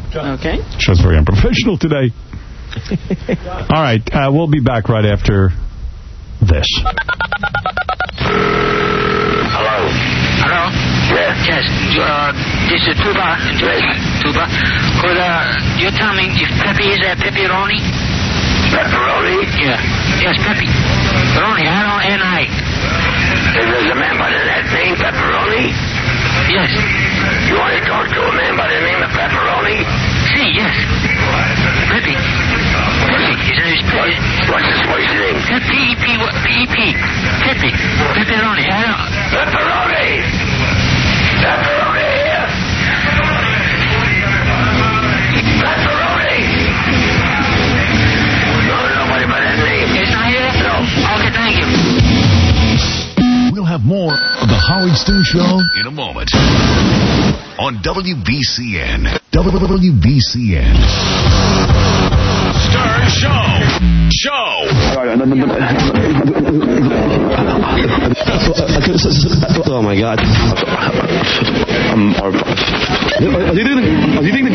Okay. Show's very unprofessional today. All right, we'll be back right after this. Hello? Yes. Yes. This is Tuba. Tuba. Could you tell me if Pepe is that pepperoni? Pepperoni? Yeah. Yes, Pepe. Pepperoni. R-O-N-I. There's a man by that name, Pepperoni? Yes. You want to talk to a man by the name of Pepperoni? See, yes. Pepe. His name is Pepe. What's his name? P-E-P. Pepe. Pepperoni. Pepperoni. Pepperoni here. Pepperoni. Nobody by that name. It's not here? No. Okay, thank you. We'll have more of the Howard Stern Show in a moment on WBCN. WBCN. Stern Show. Oh my God. Do you think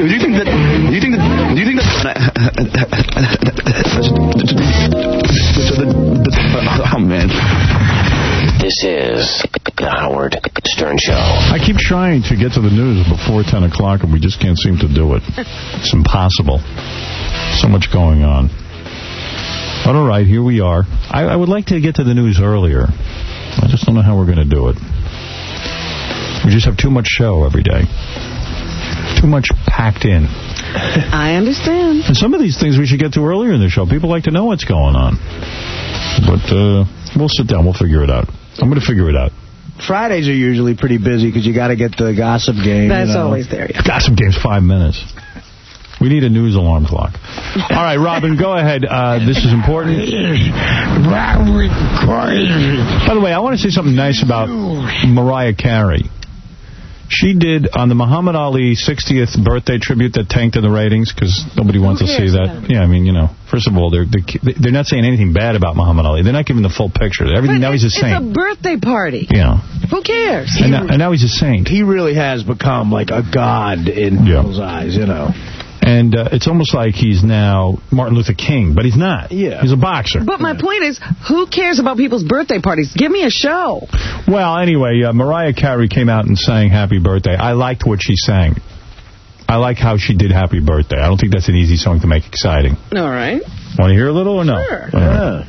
that oh man. This is the Howard Stern Show. I keep trying to get to the news before 10 o'clock, and we just can't seem to do it. It's impossible. So much going on. But all right, here we are. I would like to get to the news earlier. I just don't know how we're going to do it. We just have too much show every day. Too much packed in. I understand. And some of these things we should get to earlier in the show. People like to know what's going on. But we'll sit down. We'll figure it out. I'm going to figure it out. Fridays are usually pretty busy because you got to get the gossip game. That's always there, yeah. Gossip game's 5 minutes. We need a news alarm clock. All right, Robin, go ahead. This is important. By the way, I want to say something nice about Mariah Carey. She did on the Muhammad Ali 60th birthday tribute that tanked in the ratings because nobody wants to see that. Yeah, I mean, you know, first of all, they're not saying anything bad about Muhammad Ali. They're not giving the full picture. Everything now he's a saint. It's a birthday party. Yeah. Who cares? And now he's a saint. He really has become like a god in people's eyes, you know. And it's almost like he's now Martin Luther King, but he's not. Yeah. He's a boxer. But my point is, who cares about people's birthday parties? Give me a show. Well, anyway, Mariah Carey came out and sang Happy Birthday. I liked what she sang. I like how she did Happy Birthday. I don't think that's an easy song to make exciting. All right. Want to hear a little or no? Sure. Yeah.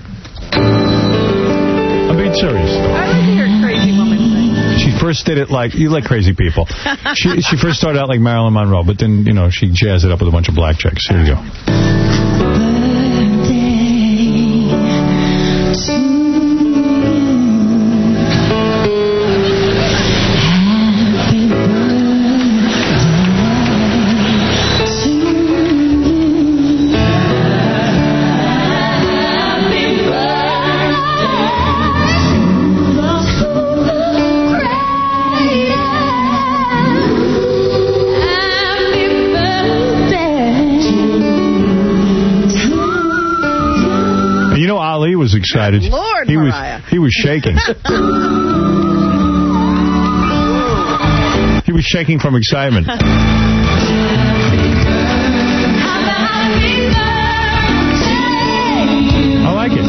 I'm being serious. I like to hear crazy women sing. She first did it like, you like crazy people. She first started out like Marilyn Monroe, but then, you know, she jazzed it up with a bunch of black chicks. Here you go. Was excited. Lord, Mariah. He was shaking. He was shaking from excitement. I like it.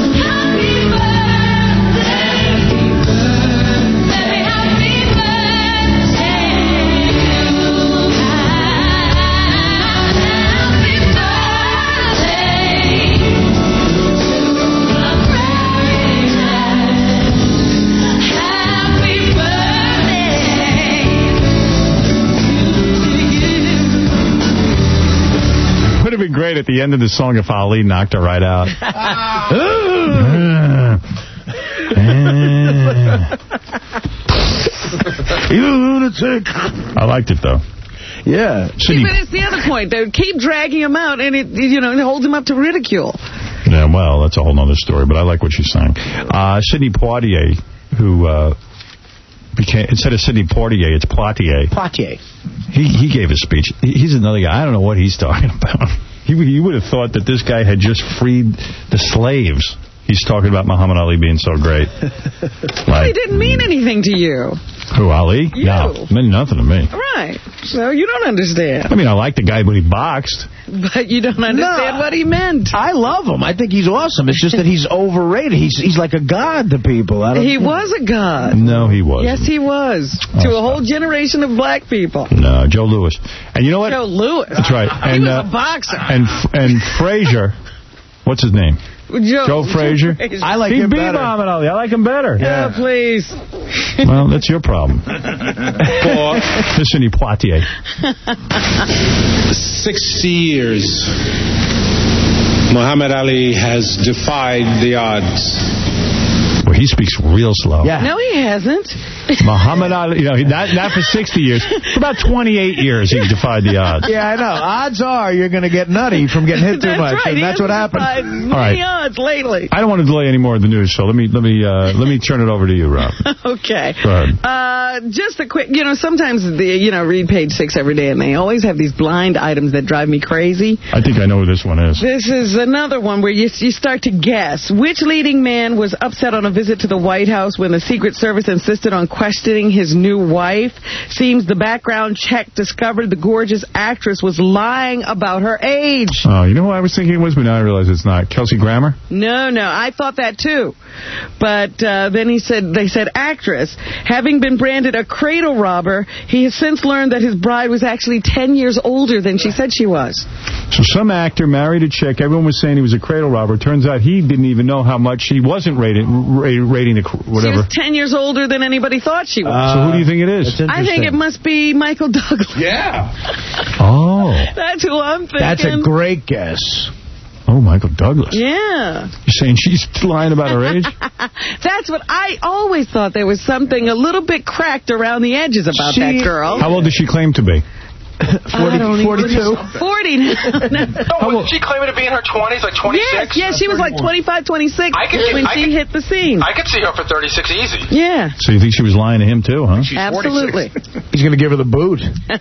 Would have been great at the end of the song if Ali knocked her right out. You lunatic. I liked it though. Yeah. But it's the other point. They keep dragging him out, and it holds him up to ridicule. Yeah, well, that's a whole other story, but I like what she's saying. Sidney Poitier, who instead of Sidney Poitier, it's Poitier. Poitier. He gave a speech. He's another guy. I don't know what he's talking about. He would have thought that this guy had just freed the slaves. He's talking about Muhammad Ali being so great. Well, he didn't mean anything to you. Who, Ali? You. No, meant nothing to me. Right. So you don't understand. I mean, I like the guy when he boxed. But you don't understand what he meant. I love him. I think he's awesome. It's just that he's overrated. He's like a god to people. He was a god. No, he wasn't. Yes, he was. To a whole generation of black people. No, Joe Louis. And you know what? Joe Louis. That's right. He was a boxer. And Frazier, what's his name? Joe Frazier. I like him better. Muhammad Ali. I like him better. Yeah, please. Well, that's your problem. Sidney Poitier. 60 years, Muhammad Ali has defied the odds. Well, he speaks real slow. Yeah. No, he hasn't. Muhammad Ali, not for 60 years. For about 28 years, he defied the odds. Yeah, I know. Odds are you're going to get nutty from getting hit too much, right. and that's what happened. All right. Odds lately. I don't want to delay any more of the news, so let me turn it over to you, Rob. Okay. Go ahead. Just a quick, sometimes read page 6 every day, and they always have these blind items that drive me crazy. I think I know who this one is. This is another one where you start to guess. Which leading man was upset on a visit to the White House when the Secret Service insisted on questioning his new wife? Seems the background check discovered the gorgeous actress was lying about her age. Oh, you know who I was thinking it was, but now I realize it's not. Kelsey Grammer? No, I thought that too. But then they said actress. Having been branded a cradle robber, he has since learned that his bride was actually 10 years older than she said she was. So some actor married a chick. Everyone was saying he was a cradle robber. Turns out he didn't even know how much he wasn't rating the whatever. She was 10 years older than anybody thought she was. So who do you think it is? I think it must be Michael Douglas. Yeah. Oh. That's who I'm thinking. That's a great guess. Oh, Michael Douglas. Yeah. You're saying she's lying about her age? That's what I always thought. There was something a little bit cracked around the edges about that girl. How old does she claim to be? 42? 40 now. Wasn't she claiming to be in her 20s, like 26? Yes, she was like 25, 26 when she hit the scene. I could see her for 36 easy. Yeah. So you think she was lying to him too, huh? Absolutely. He's going to give her the boot.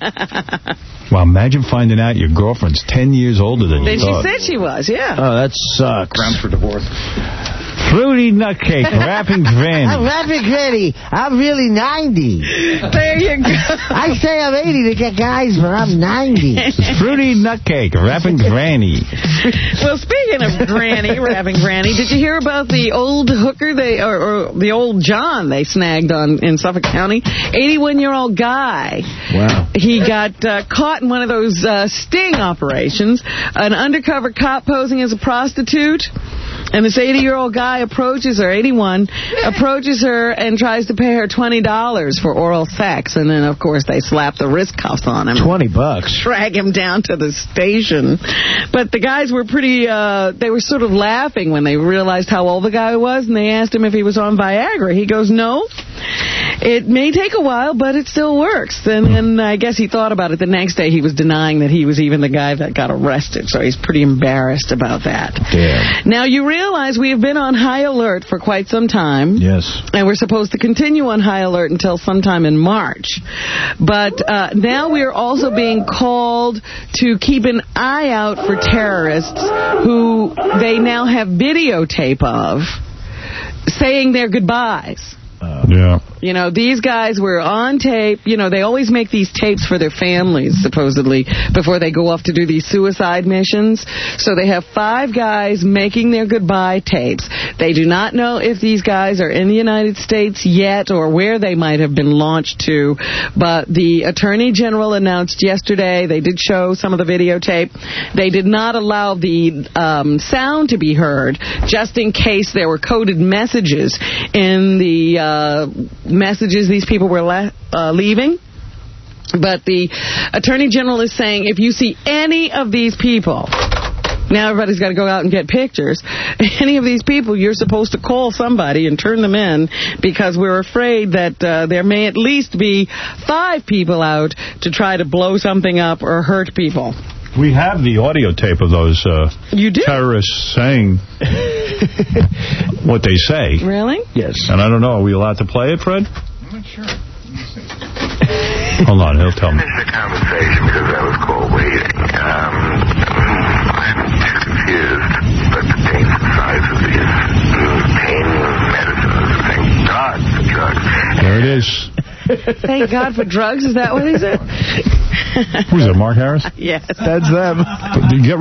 Well, imagine finding out your girlfriend's 10 years older than you thought. She said she was, yeah. Oh, that sucks. Grounds for divorce. Fruity nutcake, rapping granny. I'm rapping granny. I'm really 90. There you go. I say I'm 80 to get guys, but I'm 90. Fruity nutcake, rapping granny. Well, speaking of granny, rapping granny, did you hear about the old hooker or the old John they snagged in Suffolk County? 81-year-old guy. Wow. He got caught in one of those sting operations. An undercover cop posing as a prostitute. And this 80-year-old guy approaches her, 81, approaches her and tries to pay her $20 for oral sex. And then, of course, they slap the wrist cuffs on him. $20. Drag him down to the station. But the guys were they were sort of laughing when they realized how old the guy was. And they asked him if he was on Viagra. He goes, no. It may take a while, but it still works. And I guess he thought about it the next day. He was denying that he was even the guy that got arrested. So he's pretty embarrassed about that. Damn. Now, you realize we have been on high alert for quite some time. Yes. And we're supposed to continue on high alert until sometime in March. But now we are also being called to keep an eye out for terrorists who they now have videotape of saying their goodbyes. Yeah. You know, these guys were on tape. You know, they always make these tapes for their families, supposedly, before they go off to do these suicide missions. So they have 5 guys making their goodbye tapes. They do not know if these guys are in the United States yet or where they might have been launched to. But the Attorney General announced yesterday, they did show some of the videotape, they did not allow the sound to be heard, just in case there were coded messages in the messages these people were leaving. But the Attorney General is saying if you see any of these people, now everybody's got to go out and get pictures, any of these people, you're supposed to call somebody and turn them in, because we're afraid that there may at least be 5 people out to try to blow something up or hurt people. We have the audio tape of those terrorists saying what they say. Really? Yes. And I don't know, are we allowed to play it, Fred? I'm not sure. Hold on, he'll tell me. Finish the conversation because I was called waiting. I'm just confused about the dangerous size of these pain medicines. Thank God for drugs. There it is. Thank God for drugs. Is that what he said? Who's that, Mark Harris? Yes. That's them. But get